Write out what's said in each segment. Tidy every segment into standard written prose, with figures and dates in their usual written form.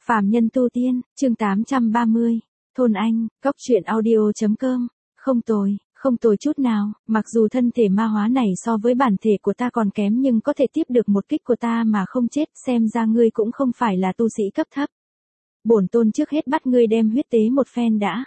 Phàm nhân tu tiên, chương 830, Thôn Anh, Cốc truyện audio.com, không tồi chút nào, mặc dù thân thể ma hóa này so với bản thể của ta còn kém nhưng có thể tiếp được một kích của ta mà không chết, xem ra ngươi cũng không phải là tu sĩ cấp thấp. Bổn tôn trước hết bắt ngươi đem huyết tế một phen đã.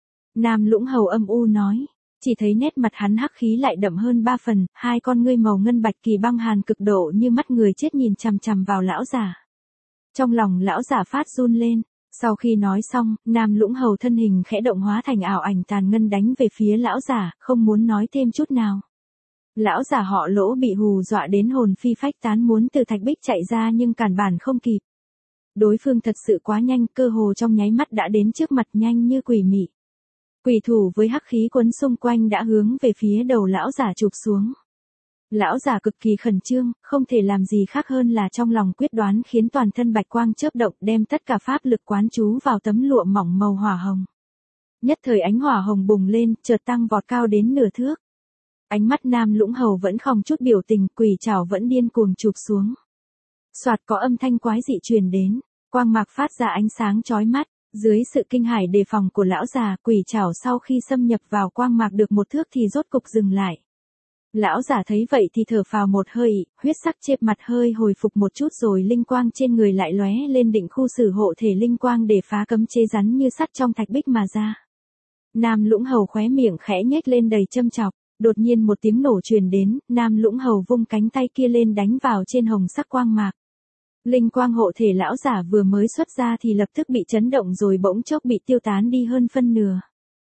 Nam Lũng Hầu âm u nói, chỉ thấy nét mặt hắn hắc khí lại đậm hơn 3 phần, hai con ngươi màu ngân bạch kỳ băng hàn cực độ như mắt người chết nhìn chằm chằm vào lão giả. Trong lòng lão giả phát run lên, sau khi nói xong, Nam Lũng Hầu thân hình khẽ động hóa thành ảo ảnh tàn ngân đánh về phía lão giả, không muốn nói thêm chút nào. Lão giả họ Lỗ bị hù dọa đến hồn phi phách tán muốn từ thạch bích chạy ra nhưng cản bản không kịp. Đối phương thật sự quá nhanh, cơ hồ trong nháy mắt đã đến trước mặt nhanh như quỷ mị. Quỷ thủ với hắc khí quấn xung quanh đã hướng về phía đầu lão giả chụp xuống. Lão giả cực kỳ khẩn trương, không thể làm gì khác hơn là trong lòng quyết đoán khiến toàn thân bạch quang chớp động đem tất cả pháp lực quán chú vào tấm lụa mỏng màu hỏa hồng. Nhất thời ánh hỏa hồng bùng lên, chợt tăng vọt cao đến nửa thước. Ánh mắt Nam Lũng Hầu vẫn không chút biểu tình, quỷ trảo vẫn điên cuồng chụp xuống. Soạt có âm thanh quái dị truyền đến, quang mạc phát ra ánh sáng chói mắt, dưới sự kinh hãi đề phòng của lão già, quỷ trảo sau khi xâm nhập vào quang mạc được một thước thì rốt cục dừng lại. Lão giả thấy vậy thì thở phào một hơi, huyết sắc trên mặt hơi hồi phục một chút rồi linh quang trên người lại lóe lên định khu xử hộ thể linh quang để phá cấm chế rắn như sắt trong thạch bích mà ra. Nam Lũng Hầu khóe miệng khẽ nhếch lên đầy châm chọc, đột nhiên một tiếng nổ truyền đến, Nam Lũng Hầu vung cánh tay kia lên đánh vào trên hồng sắc quang mạc. Linh quang hộ thể lão giả vừa mới xuất ra thì lập tức bị chấn động rồi bỗng chốc bị tiêu tán đi hơn phân nửa.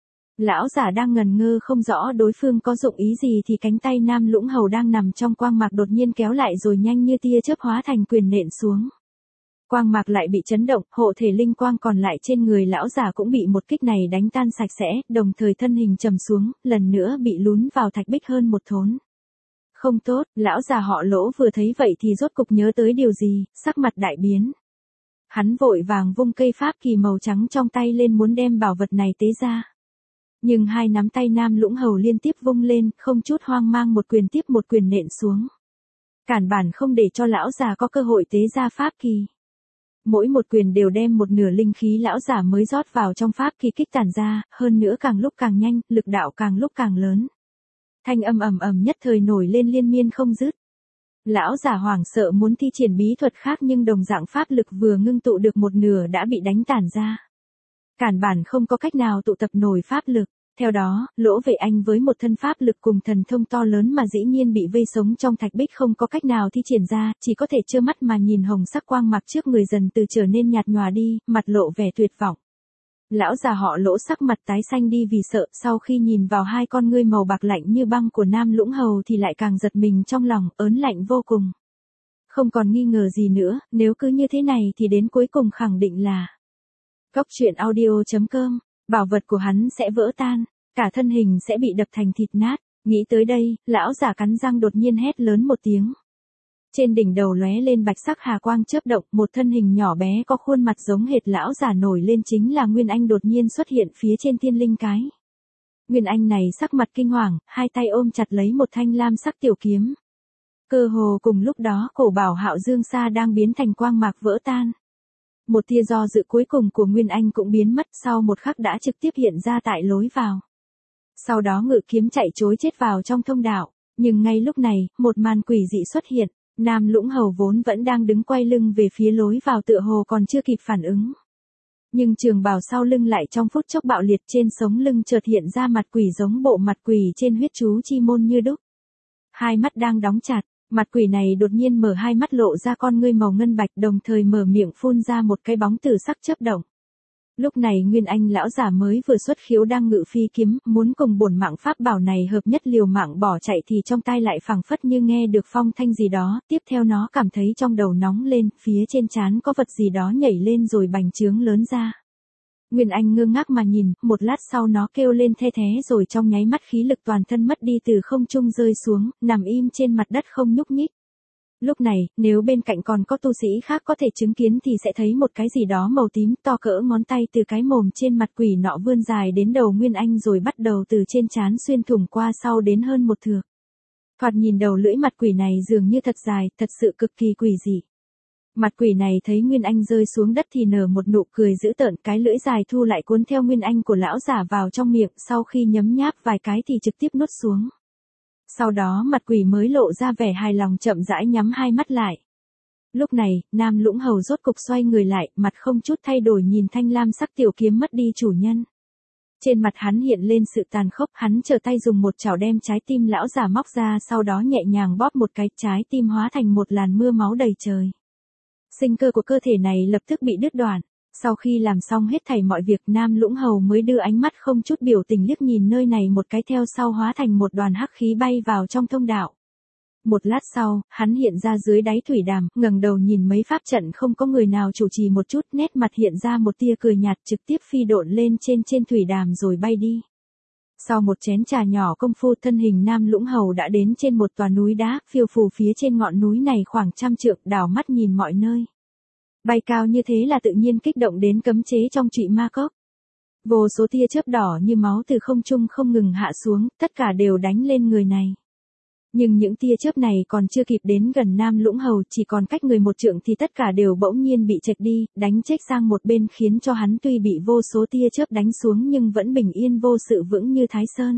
Lão giả đang ngần ngơ không rõ đối phương có dụng ý gì thì cánh tay Nam Lũng Hầu đang nằm trong quang mạc đột nhiên kéo lại rồi nhanh như tia chớp hóa thành quyền nện xuống. Quang mạc lại bị chấn động, hộ thể linh quang còn lại trên người lão giả cũng bị một kích này đánh tan sạch sẽ, đồng thời thân hình trầm xuống, lần nữa bị lún vào thạch bích hơn một thốn. Không tốt, lão già họ Lỗ vừa thấy vậy thì rốt cục nhớ tới điều gì, sắc mặt đại biến. Hắn vội vàng vung cây pháp kỳ màu trắng trong tay lên muốn đem bảo vật này tế ra. Nhưng hai nắm tay Nam Lũng Hầu liên tiếp vung lên, không chút hoang mang một quyền tiếp một quyền nện xuống. Cản bản không để cho lão già có cơ hội tế ra pháp kỳ. Mỗi một quyền đều đem một nửa linh khí lão già mới rót vào trong pháp kỳ kích tản ra, hơn nữa càng lúc càng nhanh, lực đạo càng lúc càng lớn. Thanh âm ầm ầm nhất thời nổi lên liên miên không dứt. Lão già hoảng sợ muốn thi triển bí thuật khác nhưng đồng dạng pháp lực vừa ngưng tụ được một nửa đã bị đánh tản ra. Cản bản không có cách nào tụ tập nổi pháp lực, theo đó, Lỗ Vệ Anh với một thân pháp lực cùng thần thông to lớn mà dĩ nhiên bị vây sống trong thạch bích không có cách nào thi triển ra, chỉ có thể trơ mắt mà nhìn hồng sắc quang mạc trước người dần từ trở nên nhạt nhòa đi, mặt lộ vẻ tuyệt vọng. Lão già họ Lỗ sắc mặt tái xanh đi vì sợ, sau khi nhìn vào hai con ngươi màu bạc lạnh như băng của Nam Lũng Hầu thì lại càng giật mình trong lòng, ớn lạnh vô cùng. Không còn nghi ngờ gì nữa, nếu cứ như thế này thì đến cuối cùng khẳng định là Cốc truyện audio.com, bảo vật của hắn sẽ vỡ tan, cả thân hình sẽ bị đập thành thịt nát. Nghĩ tới đây, lão giả cắn răng đột nhiên hét lớn một tiếng. Trên đỉnh đầu lóe lên bạch sắc hà quang chớp động, một thân hình nhỏ bé có khuôn mặt giống hệt lão giả nổi lên chính là Nguyên Anh đột nhiên xuất hiện phía trên thiên linh cái. Nguyên Anh này sắc mặt kinh hoàng, hai tay ôm chặt lấy một thanh lam sắc tiểu kiếm. Cơ hồ cùng lúc đó cổ bảo Hạo Dương Sa đang biến thành quang mạc vỡ tan. Một tia do dự cuối cùng của Nguyên Anh cũng biến mất, sau một khắc đã trực tiếp hiện ra tại lối vào. Sau đó ngự kiếm chạy trối chết vào trong thông đạo, nhưng ngay lúc này, một màn quỷ dị xuất hiện, Nam Lũng Hầu vốn vẫn đang đứng quay lưng về phía lối vào tựa hồ còn chưa kịp phản ứng. Nhưng trường bào sau lưng lại trong phút chốc bạo liệt, trên sống lưng chợt hiện ra mặt quỷ giống bộ mặt quỷ trên huyết chú chi môn như đúc. Hai mắt đang đóng chặt. Mặt quỷ này đột nhiên mở hai mắt lộ ra con ngươi màu ngân bạch đồng thời mở miệng phun ra một cái bóng tử sắc chớp động. Lúc này Nguyên Anh lão giả mới vừa xuất khiếu đang ngự phi kiếm, muốn cùng bổn mạng pháp bảo này hợp nhất liều mạng bỏ chạy thì trong tai lại phảng phất như nghe được phong thanh gì đó, tiếp theo nó cảm thấy trong đầu nóng lên, phía trên trán có vật gì đó nhảy lên rồi bành trướng lớn ra. Nguyên Anh ngơ ngác mà nhìn, một lát sau nó kêu lên the thé rồi trong nháy mắt khí lực toàn thân mất đi từ không trung rơi xuống, nằm im trên mặt đất không nhúc nhích. Lúc này, nếu bên cạnh còn có tu sĩ khác có thể chứng kiến thì sẽ thấy một cái gì đó màu tím to cỡ ngón tay từ cái mồm trên mặt quỷ nọ vươn dài đến đầu Nguyên Anh rồi bắt đầu từ trên trán xuyên thủng qua sau đến hơn một thước. Thoạt nhìn đầu lưỡi mặt quỷ này dường như thật dài, thật sự cực kỳ quỷ dị. Mặt quỷ này thấy Nguyên Anh rơi xuống đất thì nở một nụ cười dữ tợn, cái lưỡi dài thu lại cuốn theo Nguyên Anh của lão giả vào trong miệng, sau khi nhấm nháp vài cái thì trực tiếp nuốt xuống. Sau đó mặt quỷ mới lộ ra vẻ hài lòng chậm rãi nhắm hai mắt lại. Lúc này, Nam Lũng Hầu rốt cục xoay người lại, mặt không chút thay đổi nhìn thanh lam sắc tiểu kiếm mất đi chủ nhân. Trên mặt hắn hiện lên sự tàn khốc, hắn trở tay dùng một chảo đem trái tim lão giả móc ra, sau đó nhẹ nhàng bóp một cái, trái tim hóa thành một làn mưa máu đầy trời. Sinh cơ của cơ thể này lập tức bị đứt đoạn. Sau khi làm xong hết thảy mọi việc, Nam Lũng Hầu mới đưa ánh mắt không chút biểu tình liếc nhìn nơi này một cái, theo sau hóa thành một đoàn hắc khí bay vào trong thông đạo. Một lát sau, hắn hiện ra dưới đáy thủy đàm, ngẩng đầu nhìn mấy pháp trận không có người nào chủ trì một chút, nét mặt hiện ra một tia cười nhạt, trực tiếp phi độn lên trên thủy đàm rồi bay đi. Sau một chén trà nhỏ công phu, thân hình Nam Lũng Hầu đã đến trên một tòa núi đá, phiêu phù phía trên ngọn núi này khoảng 100 trượng, đảo mắt nhìn mọi nơi. Bay cao như thế là tự nhiên kích động đến cấm chế trong Trụy Ma Cốc. Vô số tia chớp đỏ như máu từ không trung không ngừng hạ xuống, tất cả đều đánh lên người này. Nhưng những tia chớp này còn chưa kịp đến gần Nam Lũng Hầu, chỉ còn cách người một trượng thì tất cả đều bỗng nhiên bị chệch đi, đánh chếch sang một bên, khiến cho hắn tuy bị vô số tia chớp đánh xuống nhưng vẫn bình yên vô sự, vững như Thái Sơn.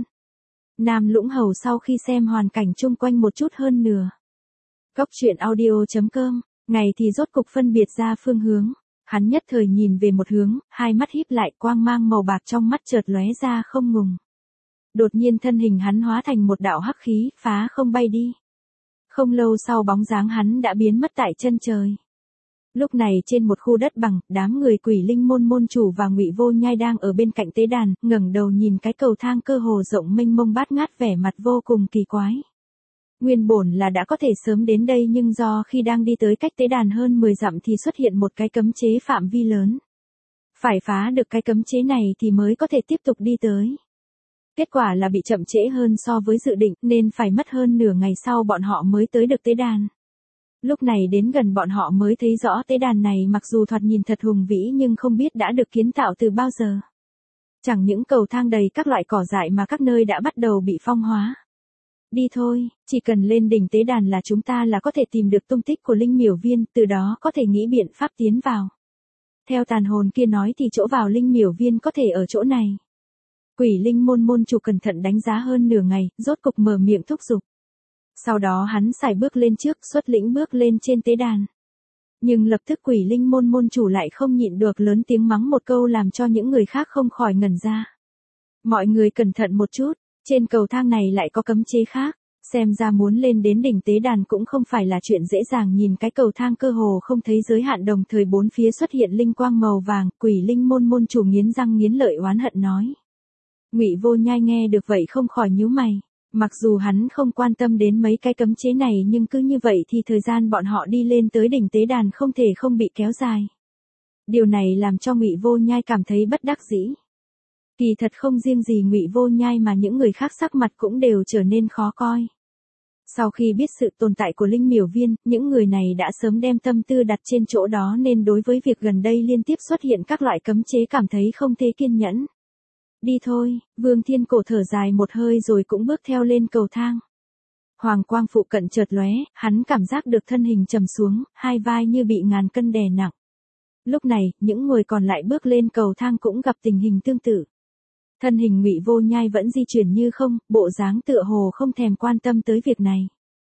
Nam Lũng Hầu sau khi xem hoàn cảnh chung quanh một chút hơn nửa. Cốc truyện audio.com, ngày thì rốt cục phân biệt ra phương hướng. Hắn nhất thời nhìn về một hướng, hai mắt híp lại, quang mang màu bạc trong mắt chợt lóe ra không ngừng. Đột nhiên thân hình hắn hóa thành một đạo hắc khí, phá không bay đi. Không lâu sau bóng dáng hắn đã biến mất tại chân trời. Lúc này trên một khu đất bằng, đám người Quỷ Linh môn môn chủ và Ngụy Vô Nhai đang ở bên cạnh tế đàn, ngẩng đầu nhìn cái cầu thang cơ hồ rộng mênh mông bát ngát, vẻ mặt vô cùng kỳ quái. Nguyên bổn là đã có thể sớm đến đây, nhưng do khi đang đi tới cách tế đàn hơn 10 dặm thì xuất hiện một cái cấm chế phạm vi lớn. Phải phá được cái cấm chế này thì mới có thể tiếp tục đi tới. Kết quả là bị chậm trễ hơn so với dự định, nên phải mất hơn nửa ngày sau bọn họ mới tới được tế đàn. Lúc này đến gần bọn họ mới thấy rõ tế đàn này mặc dù thoạt nhìn thật hùng vĩ nhưng không biết đã được kiến tạo từ bao giờ. Chẳng những cầu thang đầy các loại cỏ dại mà các nơi đã bắt đầu bị phong hóa. Đi thôi, chỉ cần lên đỉnh tế đàn là chúng ta là có thể tìm được tung tích của Linh Miểu Viên, từ đó có thể nghĩ biện pháp tiến vào. Theo tàn hồn kia nói thì chỗ vào Linh Miểu Viên có thể ở chỗ này. Quỷ Linh môn môn chủ cẩn thận đánh giá hơn nửa ngày, rốt cục mở miệng thúc giục. Sau đó hắn xài bước lên trước, xuất lĩnh bước lên trên tế đàn. Nhưng lập tức Quỷ Linh môn môn chủ lại không nhịn được lớn tiếng mắng một câu làm cho những người khác không khỏi ngẩn ra. Mọi người cẩn thận một chút, trên cầu thang này lại có cấm chế khác, xem ra muốn lên đến đỉnh tế đàn cũng không phải là chuyện dễ dàng. Nhìn cái cầu thang cơ hồ không thấy giới hạn, đồng thời bốn phía xuất hiện linh quang màu vàng, Quỷ Linh môn môn chủ nghiến răng nghiến lợi oán hận nói. Ngụy Vô Nhai nghe được vậy không khỏi nhíu mày, mặc dù hắn không quan tâm đến mấy cái cấm chế này nhưng cứ như vậy thì thời gian bọn họ đi lên tới đỉnh tế đàn không thể không bị kéo dài. Điều này làm cho Ngụy Vô Nhai cảm thấy bất đắc dĩ. Kỳ thật không riêng gì Ngụy Vô Nhai mà những người khác sắc mặt cũng đều trở nên khó coi. Sau khi biết sự tồn tại của Linh Miểu Viên, những người này đã sớm đem tâm tư đặt trên chỗ đó nên đối với việc gần đây liên tiếp xuất hiện các loại cấm chế cảm thấy không thể kiên nhẫn. Đi thôi, Vương Thiên Cổ thở dài một hơi rồi cũng bước theo lên cầu thang. Hoàng quang phụ cận chợt lóe, hắn cảm giác được thân hình trầm xuống, hai vai như bị ngàn cân đè nặng. Lúc này, những người còn lại bước lên cầu thang cũng gặp tình hình tương tự. Thân hình Ngụy Vô Nhai vẫn di chuyển như không, bộ dáng tựa hồ không thèm quan tâm tới việc này.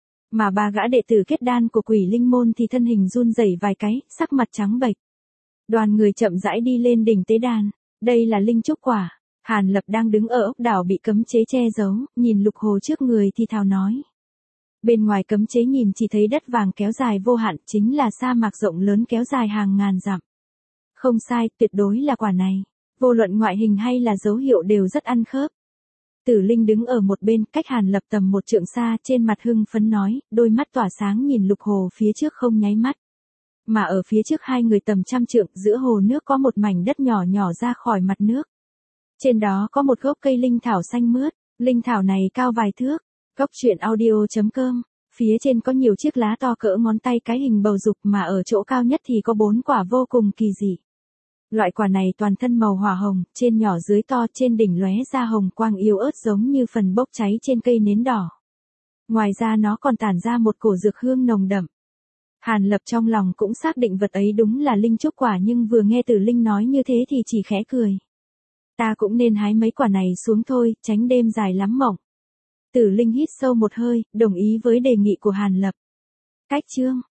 Mà ba gã đệ tử kết đan của Quỷ Linh môn thì thân hình run rẩy vài cái, sắc mặt trắng bệch. Đoàn người chậm rãi đi lên đỉnh tế đàn. Đây là linh trúc quả. Hàn Lập đang đứng ở ốc đảo bị cấm chế che giấu, nhìn lục hồ trước người thì thào nói. Bên ngoài cấm chế nhìn chỉ thấy đất vàng kéo dài vô hạn, chính là sa mạc rộng lớn kéo dài hàng ngàn dặm. Không sai, tuyệt đối là quả này. Vô luận ngoại hình hay là dấu hiệu đều rất ăn khớp. Tử Linh đứng ở một bên, cách Hàn Lập tầm một trượng xa, trên mặt hưng phấn nói, đôi mắt tỏa sáng nhìn lục hồ phía trước không nháy mắt. Mà ở phía trước hai người tầm 100 trượng, giữa hồ nước có một mảnh đất nhỏ nhỏ ra khỏi mặt nước. Trên đó có một gốc cây linh thảo xanh mướt, linh thảo này cao vài thước. Cốc truyện audio.com, phía trên có nhiều chiếc lá to cỡ ngón tay cái hình bầu dục, mà ở chỗ cao nhất thì có 4 quả vô cùng kỳ dị. Loại quả này toàn thân màu hỏa hồng, trên nhỏ dưới to, trên đỉnh lóe ra hồng quang yếu ớt giống như phần bốc cháy trên cây nến đỏ. Ngoài ra nó còn tản ra một cổ dược hương nồng đậm. Hàn Lập trong lòng cũng xác định vật ấy đúng là linh trúc quả nhưng vừa nghe Tử Linh nói như thế thì chỉ khẽ cười. Ta cũng nên hái mấy quả này xuống thôi, tránh đêm dài lắm mộng. Tử Linh hít sâu một hơi, đồng ý với đề nghị của Hàn Lập. Cách chương